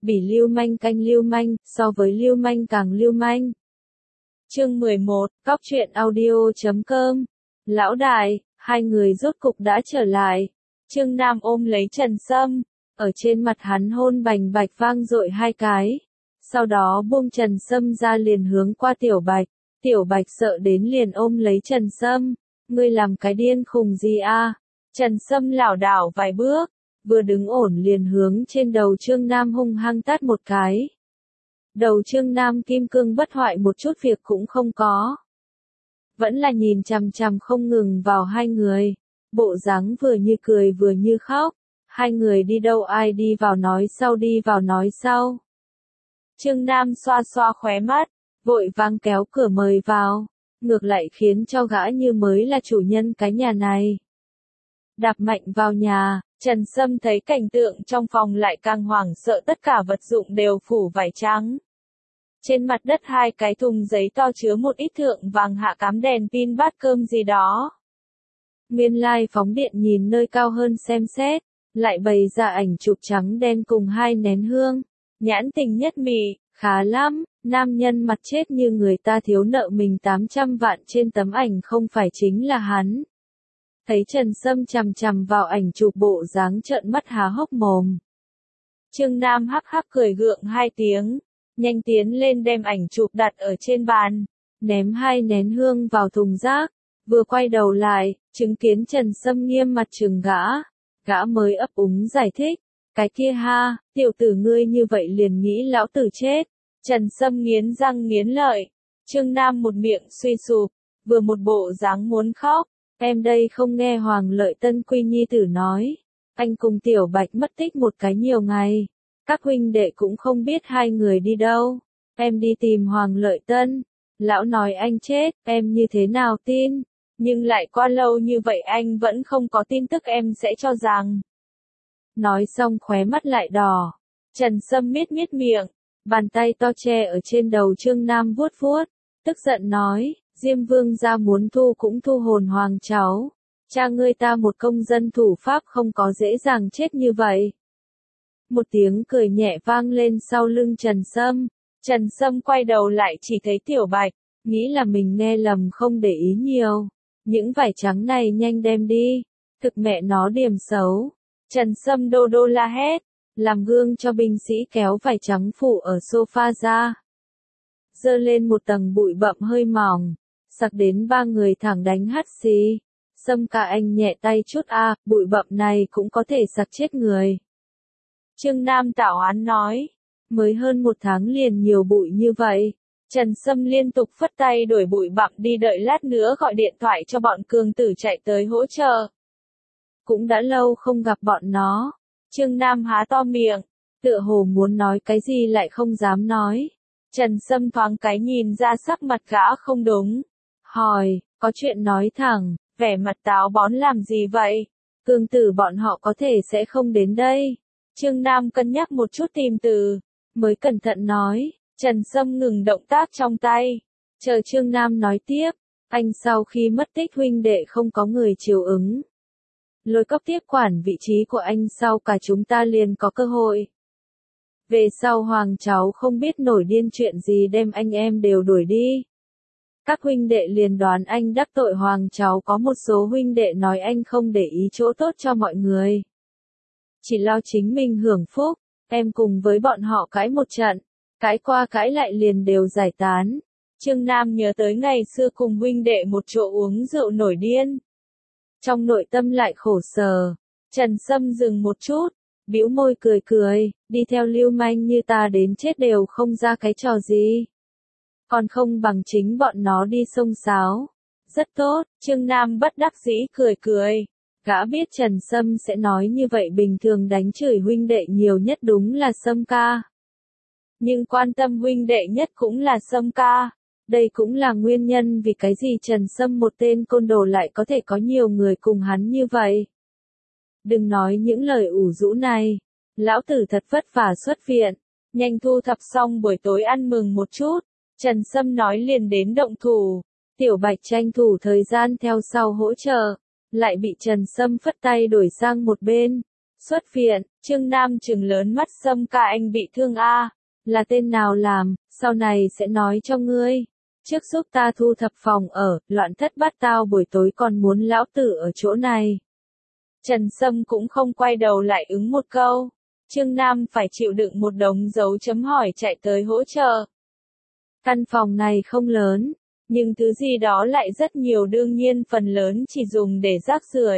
Bỉ lưu manh canh lưu manh, so với lưu manh càng lưu manh. Chương 11, Cóc truyện audio.com. Lão đại, hai người rốt cục đã trở lại. Trương Nam ôm lấy Trần Sâm, ở trên mặt hắn hôn bành bạch vang dội hai cái. Sau đó buông Trần Sâm ra liền hướng qua Tiểu Bạch. Tiểu Bạch sợ đến liền ôm lấy Trần Sâm. Ngươi làm cái điên khùng gì a? Trần Sâm lảo đảo vài bước, vừa đứng ổn liền hướng trên đầu Trương Nam hung hăng tát một cái. Đầu Trương Nam kim cương bất hoại một chút việc cũng không có. Vẫn là nhìn chằm chằm không ngừng vào hai người. Bộ dáng vừa như cười vừa như khóc. Hai người đi đâu ai đi vào nói sau đi vào nói sau. Trương Nam xoa xoa khóe mắt, vội vàng kéo cửa mời vào. Ngược lại khiến cho gã như mới là chủ nhân cái nhà này. Đạp mạnh vào nhà, Trần Sâm thấy cảnh tượng trong phòng lại càng hoảng sợ, tất cả vật dụng đều phủ vải trắng. Trên mặt đất hai cái thùng giấy to chứa một ít thượng vàng hạ cám đèn pin bát cơm gì đó. Nguyên lai phóng điện nhìn nơi cao hơn xem xét, lại bày ra ảnh chụp trắng đen cùng hai nén hương. Nhãn tình nhất mì, khá lắm, nam nhân mặt chết như người ta thiếu nợ mình 800 vạn trên tấm ảnh không phải chính là hắn. Thấy Trần Sâm chằm chằm vào ảnh chụp bộ dáng trợn mắt há hốc mồm. Trương Nam hắc hắc cười gượng hai tiếng, nhanh tiến lên đem ảnh chụp đặt ở trên bàn, ném hai nén hương vào thùng rác, vừa quay đầu lại, chứng kiến Trần Sâm nghiêm mặt trừng gã mới ấp úng giải thích, cái kia ha, tiểu tử ngươi như vậy liền nghĩ lão tử chết. Trần Sâm nghiến răng nghiến lợi, Trương Nam một miệng suy sụp, vừa một bộ dáng muốn khóc. Em đây không nghe Hoàng Lợi Tân Quy nhi tử nói, anh cùng Tiểu Bạch mất tích một cái nhiều ngày, các huynh đệ cũng không biết hai người đi đâu, em đi tìm Hoàng Lợi Tân, lão nói anh chết, em như thế nào tin, nhưng lại qua lâu như vậy anh vẫn không có tin tức, em sẽ cho rằng. Nói xong khóe mắt lại đỏ, Trần Sâm miết miệng, bàn tay to che ở trên đầu Trương Nam vuốt vuốt, tức giận nói. Diêm Vương gia muốn thu cũng thu hồn hoàng cháu. Cha ngươi ta một công dân thủ pháp không có dễ dàng chết như vậy. Một tiếng cười nhẹ vang lên sau lưng Trần Sâm. Trần Sâm quay đầu lại chỉ thấy Tiểu Bạch, nghĩ là mình nghe lầm không để ý nhiều. Những vải trắng này nhanh đem đi. Thực mẹ nó điểm xấu. Trần Sâm đô đô la hét, làm gương cho binh sĩ kéo vải trắng phủ ở sofa ra. Dơ lên một tầng bụi bặm hơi mỏng. Sặc đến ba người thẳng đánh hắt xì. Sâm ca anh nhẹ tay chút bụi bặm này cũng có thể sặc chết người. Trương Nam tảo án nói, mới hơn một tháng liền nhiều bụi như vậy. Trần Sâm liên tục phất tay đuổi bụi bặm đi, đợi lát nữa gọi điện thoại cho bọn cường tử chạy tới hỗ trợ. Cũng đã lâu không gặp bọn nó. Trương Nam há to miệng, tựa hồ muốn nói cái gì lại không dám nói. Trần Sâm thoáng cái nhìn ra sắc mặt gã không đúng. Hỏi, có chuyện nói thẳng, vẻ mặt táo bón làm gì vậy? Cường tử bọn họ có thể sẽ không đến đây. Trương Nam cân nhắc một chút tìm từ, mới cẩn thận nói. Trần Sâm ngừng động tác trong tay, chờ Trương Nam nói tiếp. Anh sau khi mất tích huynh đệ không có người chiều ứng. Lôi Cóc tiếp quản vị trí của anh, sau cả chúng ta liền có cơ hội. Về sau hoàng cháu không biết nổi điên chuyện gì đem anh em đều đuổi đi. Các huynh đệ liền đoán anh đắc tội hoàng cháu, có một số huynh đệ nói anh không để ý chỗ tốt cho mọi người. Chỉ lo chính mình hưởng phúc, em cùng với bọn họ cãi một trận, cãi qua cãi lại liền đều giải tán. Trương Nam nhớ tới ngày xưa cùng huynh đệ một chỗ uống rượu nổi điên. Trong nội tâm lại khổ sở, Trần Sâm dừng một chút, bĩu môi cười, đi theo lưu manh như ta đến chết đều không ra cái trò gì. Còn không bằng chính bọn nó đi xông xáo. Rất tốt, Trương Nam bất đắc dĩ cười. Gã biết Trần Sâm sẽ nói như vậy, bình thường đánh chửi huynh đệ nhiều nhất đúng là Sâm ca. Nhưng quan tâm huynh đệ nhất cũng là Sâm ca. Đây cũng là nguyên nhân vì cái gì Trần Sâm một tên côn đồ lại có thể có nhiều người cùng hắn như vậy. Đừng nói những lời ủ rũ này. Lão tử thật vất vả xuất viện. Nhanh thu thập xong buổi tối ăn mừng một chút. Trần Sâm nói liền đến động thủ. Tiểu Bạch tranh thủ thời gian theo sau hỗ trợ. Lại bị Trần Sâm phất tay đổi sang một bên. Xuất viện, Trương Nam trừng lớn mắt Sâm ca anh bị thương a, là tên nào làm, sau này sẽ nói cho ngươi. Trước giúp ta thu thập phòng ở, loạn thất bát tao buổi tối còn muốn lão tử ở chỗ này. Trần Sâm cũng không quay đầu lại ứng một câu. Trương Nam phải chịu đựng một đống dấu chấm hỏi chạy tới hỗ trợ. Căn phòng này không lớn, nhưng thứ gì đó lại rất nhiều, đương nhiên phần lớn chỉ dùng để rác rưởi.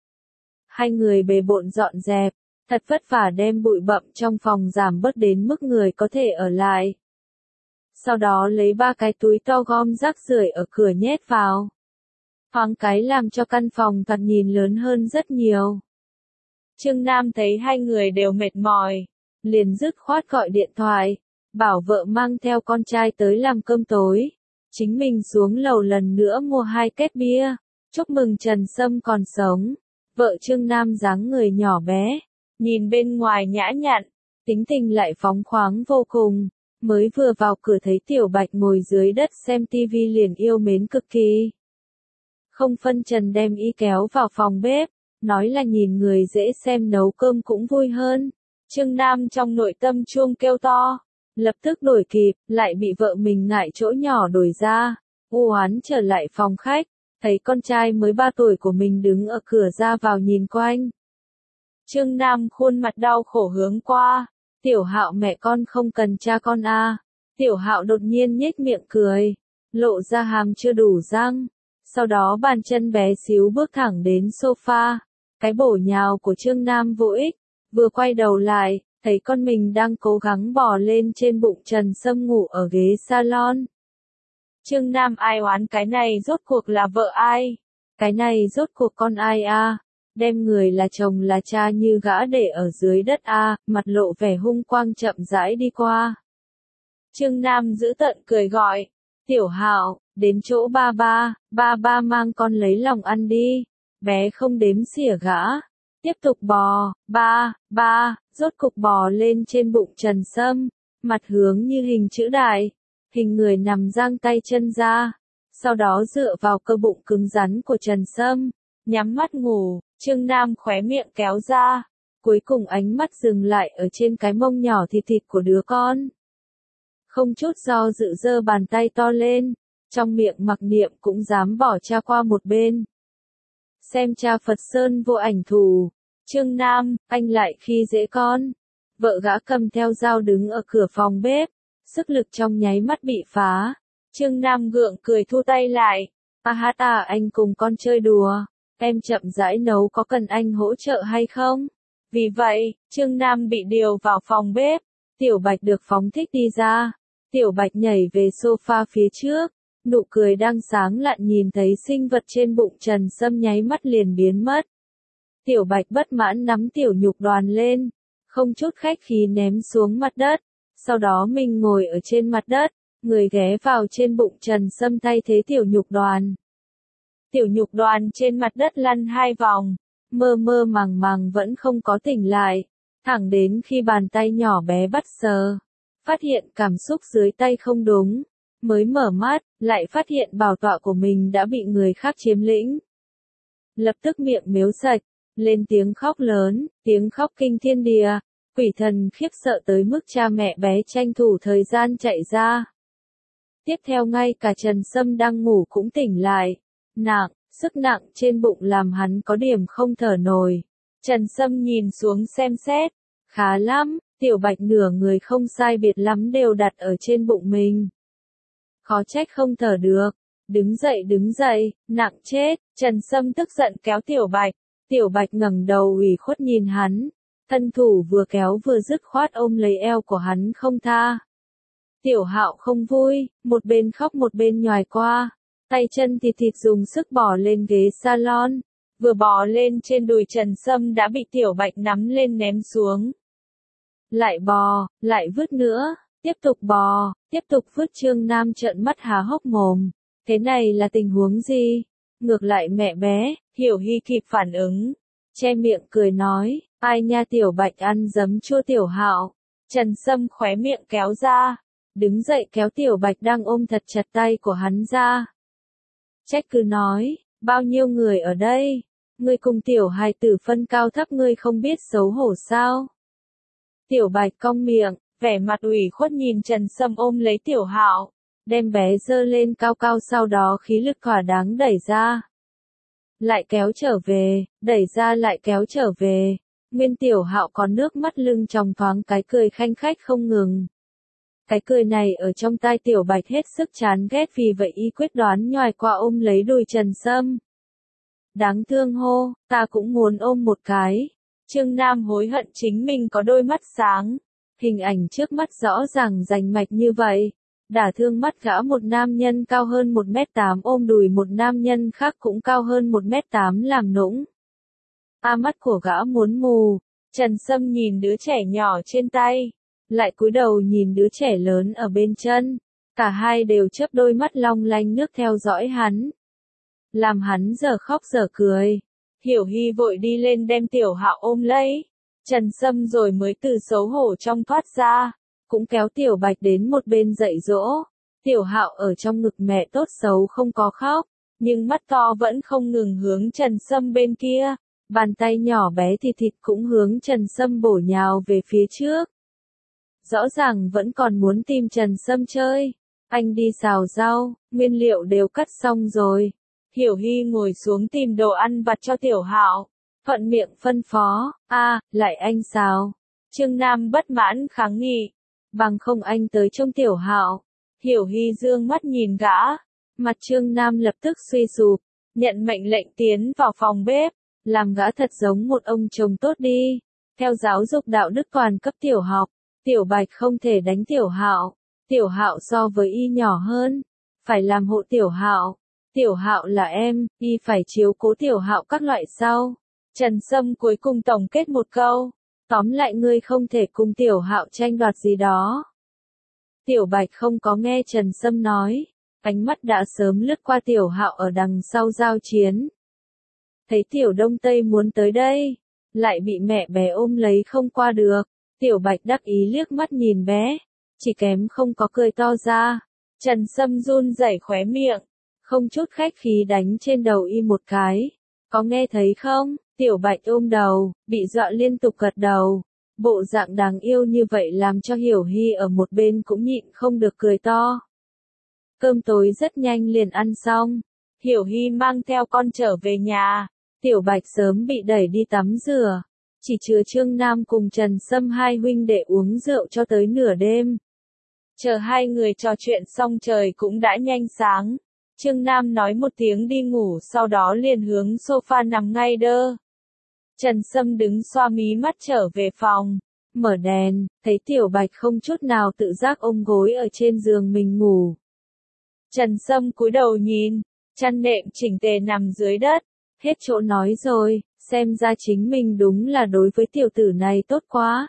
Hai người bề bộn dọn dẹp, thật vất vả đem bụi bặm trong phòng giảm bớt đến mức người có thể ở lại. Sau đó lấy 3 cái túi to gom rác rưởi ở cửa nhét vào. Thoáng cái làm cho căn phòng thoạt nhìn lớn hơn rất nhiều. Trương Nam thấy hai người đều mệt mỏi, liền dứt khoát gọi điện thoại, bảo vợ mang theo con trai tới làm cơm tối. Chính mình xuống lầu lần nữa mua 2 két bia, chúc mừng Trần Sâm còn sống. Vợ Trương Nam dáng người nhỏ bé, nhìn bên ngoài nhã nhặn, tính tình lại phóng khoáng vô cùng. Mới vừa vào cửa thấy Tiểu Bạch ngồi dưới đất xem tivi liền yêu mến cực kỳ. Không phân trần đem y kéo vào phòng bếp, nói là nhìn người dễ xem nấu cơm cũng vui hơn. Trương Nam trong nội tâm chuông kêu to, lập tức đổi kịp, lại bị vợ mình ngại chỗ nhỏ đổi ra. U oán trở lại phòng khách, thấy con trai mới 3 tuổi của mình đứng ở cửa ra vào nhìn quanh. Trương Nam khuôn mặt đau khổ hướng qua, Tiểu Hạo mẹ con không cần cha con a. Tiểu Hạo đột nhiên nhếch miệng cười, lộ ra hàm chưa đủ răng, sau đó bàn chân bé xíu bước thẳng đến sofa. Cái bổ nhào của Trương Nam vô ích, vừa quay đầu lại, thấy con mình đang cố gắng bò lên trên bụng Trần Sâm ngủ ở ghế salon. Trương Nam ai oán cái này rốt cuộc là vợ ai? Cái này rốt cuộc con ai a? Đem người là chồng là cha như gã để ở dưới đất a, mặt lộ vẻ hung quang chậm rãi đi qua. Trương Nam giữ tợn cười gọi, Tiểu Hạo, đến chỗ ba ba mang con lấy lòng ăn đi. Bé không đếm xỉa gã, tiếp tục bò, rốt cục bò lên trên bụng Trần Sâm, mặt hướng như hình chữ đại, hình người nằm giang tay chân ra, sau đó dựa vào cơ bụng cứng rắn của Trần Sâm, nhắm mắt ngủ. Trương Nam khóe miệng kéo ra, cuối cùng ánh mắt dừng lại ở trên cái mông nhỏ thịt thịt của đứa con. Không chút do dự giơ bàn tay to lên, trong miệng mặc niệm cũng dám bỏ cha qua một bên. Xem cha Phật Sơn vô ảnh thù, Trương Nam, anh lại khi dễ con. Vợ gã cầm theo dao đứng ở cửa phòng bếp, sức lực trong nháy mắt bị phá. Trương Nam gượng cười thu tay lại, anh cùng con chơi đùa, em chậm rãi nấu có cần anh hỗ trợ hay không? Vì vậy, Trương Nam bị điều vào phòng bếp, Tiểu Bạch được phóng thích đi ra. Tiểu Bạch nhảy về sofa phía trước, nụ cười đang sáng lạn nhìn thấy sinh vật trên bụng Trần Sâm nháy mắt liền biến mất. Tiểu Bạch bất mãn nắm tiểu nhục đoàn lên, không chút khách khí ném xuống mặt đất, sau đó mình ngồi ở trên mặt đất, người ghé vào trên bụng Trần Sâm thay thế tiểu nhục đoàn. Tiểu nhục đoàn trên mặt đất lăn 2 vòng, mơ mơ màng màng vẫn không có tỉnh lại, thẳng đến khi bàn tay nhỏ bé bắt sờ, phát hiện cảm xúc dưới tay không đúng, mới mở mắt, lại phát hiện bảo tọa của mình đã bị người khác chiếm lĩnh. Lập tức miệng mếu sạch, lên tiếng khóc lớn, tiếng khóc kinh thiên địa, quỷ thần khiếp sợ tới mức cha mẹ bé tranh thủ thời gian chạy ra. Tiếp theo ngay cả Trần Sâm đang ngủ cũng tỉnh lại, sức nặng trên bụng làm hắn có điểm không thở nổi. Trần Sâm nhìn xuống xem xét, khá lắm, Tiểu Bạch nửa người không sai biệt lắm đều đặt ở trên bụng mình. Khó trách không thở được, đứng dậy, nặng chết. Trần Sâm tức giận kéo Tiểu Bạch ngẩng đầu ủy khuất nhìn hắn, thân thủ vừa kéo vừa dứt khoát ôm lấy eo của hắn không tha. Tiểu Hạo không vui, một bên khóc một bên nhoài qua, tay chân thịt dùng sức bò lên ghế salon, vừa bò lên trên đùi Trần Sâm đã bị Tiểu Bạch nắm lên ném xuống. Lại bò, lại vứt nữa, tiếp tục bò, tiếp tục vứt. Trương Nam trợn mắt há hốc mồm, thế này là tình huống gì? Ngược lại mẹ bé, Hiểu Hy kịp phản ứng, che miệng cười nói, ai nha Tiểu Bạch ăn giấm chua Tiểu Hạo. Trần Sâm khóe miệng kéo ra, đứng dậy kéo Tiểu Bạch đang ôm thật chặt tay của hắn ra. Trách cứ nói, bao nhiêu người ở đây, Ngươi cùng tiểu hài tử phân cao thấp ngươi không biết xấu hổ sao? Tiểu Bạch cong miệng, vẻ mặt ủy khuất nhìn Trần Sâm ôm lấy Tiểu Hạo, đem bé giơ lên cao cao sau đó khí lực thỏa đáng đẩy ra. Lại kéo trở về, đẩy ra lại kéo trở về. Nguyên Tiểu Hạo có nước mắt lưng tròng thoáng cái cười khanh khách không ngừng. Cái cười này ở trong tai Tiểu Bạch hết sức chán ghét vì vậy y quyết đoán nhoài qua ôm lấy đùi Trần Sâm. Đáng thương hô, ta cũng muốn ôm một cái. Trương Nam hối hận chính mình có đôi mắt sáng. Hình ảnh trước mắt rõ ràng rành mạch như vậy. Đả thương mắt gã một nam nhân cao hơn 1m8 ôm đùi một nam nhân khác cũng cao hơn 1m8 làm nũng. Mắt của gã muốn mù. Trần Sâm nhìn đứa trẻ nhỏ trên tay, lại cúi đầu nhìn đứa trẻ lớn ở bên chân. Cả hai đều chớp đôi mắt long lanh nước theo dõi hắn. Làm hắn giờ khóc giờ cười. Hiểu Hy vội đi lên đem Tiểu Hạo ôm lấy. Trần Sâm rồi mới từ xấu hổ trong thoát ra, cũng kéo Tiểu Bạch đến một bên dạy dỗ. Tiểu Hạo ở trong ngực mẹ tốt xấu không có khóc, nhưng mắt to vẫn không ngừng hướng Trần Sâm bên kia. Bàn tay nhỏ bé thịt cũng hướng Trần Sâm bổ nhào về phía trước. Rõ ràng vẫn còn muốn tìm Trần Sâm chơi. Anh đi xào rau, nguyên liệu đều cắt xong rồi. Hiểu Hy ngồi xuống tìm đồ ăn vặt cho Tiểu Hạo, thuận miệng phân phó, lại anh xào. Trương Nam bất mãn kháng nghị, bằng không anh tới trông Tiểu Hạo. Hiểu Hy dương mắt nhìn gã, mặt Trương Nam lập tức suy sụp, nhận mệnh lệnh tiến vào phòng bếp, làm gã thật giống một ông chồng tốt đi. Theo giáo dục đạo đức toàn cấp tiểu học, Tiểu Bạch không thể đánh Tiểu Hạo. Tiểu Hạo so với y nhỏ hơn, phải làm hộ Tiểu Hạo. Tiểu Hạo là em, y phải chiếu cố Tiểu Hạo các loại sau. Trần Sâm cuối cùng tổng kết một câu, tóm lại ngươi không thể cùng Tiểu Hạo tranh đoạt gì đó. Tiểu Bạch không có nghe Trần Sâm nói, ánh mắt đã sớm lướt qua Tiểu Hạo ở đằng sau giao chiến. Thấy Tiểu Đông Tây muốn tới đây, lại bị mẹ bé ôm lấy không qua được. Tiểu Bạch đắc ý liếc mắt nhìn bé, chỉ kém không có cười to ra. Trần Sâm run rẩy khóe miệng, không chút khách khí đánh trên đầu y một cái. Có nghe thấy không? Tiểu Bạch ôm đầu, bị dọa liên tục gật đầu. Bộ dạng đáng yêu như vậy làm cho Hiểu Hy ở một bên cũng nhịn không được cười to. Cơm tối rất nhanh liền ăn xong. Hiểu Hy mang theo con trở về nhà. Tiểu Bạch sớm bị đẩy đi tắm rửa. Chỉ chừa Trương Nam cùng Trần Sâm hai huynh đệ uống rượu cho tới nửa đêm. Chờ hai người trò chuyện xong trời cũng đã nhanh sáng. Trương Nam nói một tiếng đi ngủ sau đó liền hướng sofa nằm ngay đơ. Trần Sâm đứng xoa mí mắt trở về phòng. Mở đèn, thấy Tiểu Bạch không chút nào tự giác ôm gối ở trên giường mình ngủ. Trần Sâm cúi đầu nhìn, chăn nệm chỉnh tề nằm dưới đất. Hết chỗ nói rồi, xem ra chính mình đúng là đối với tiểu tử này tốt quá.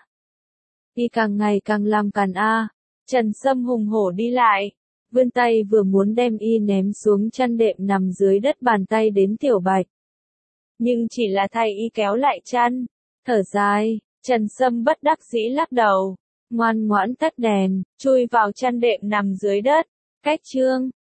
Y càng ngày càng làm càn Trần Sâm hùng hổ đi lại, vươn tay vừa muốn đem y ném xuống chăn đệm nằm dưới đất bàn tay đến Tiểu Bạch. Nhưng chỉ là thay y kéo lại chăn, thở dài, Trần Sâm bất đắc dĩ lắc đầu, ngoan ngoãn tắt đèn, chui vào chăn đệm nằm dưới đất. Cách chương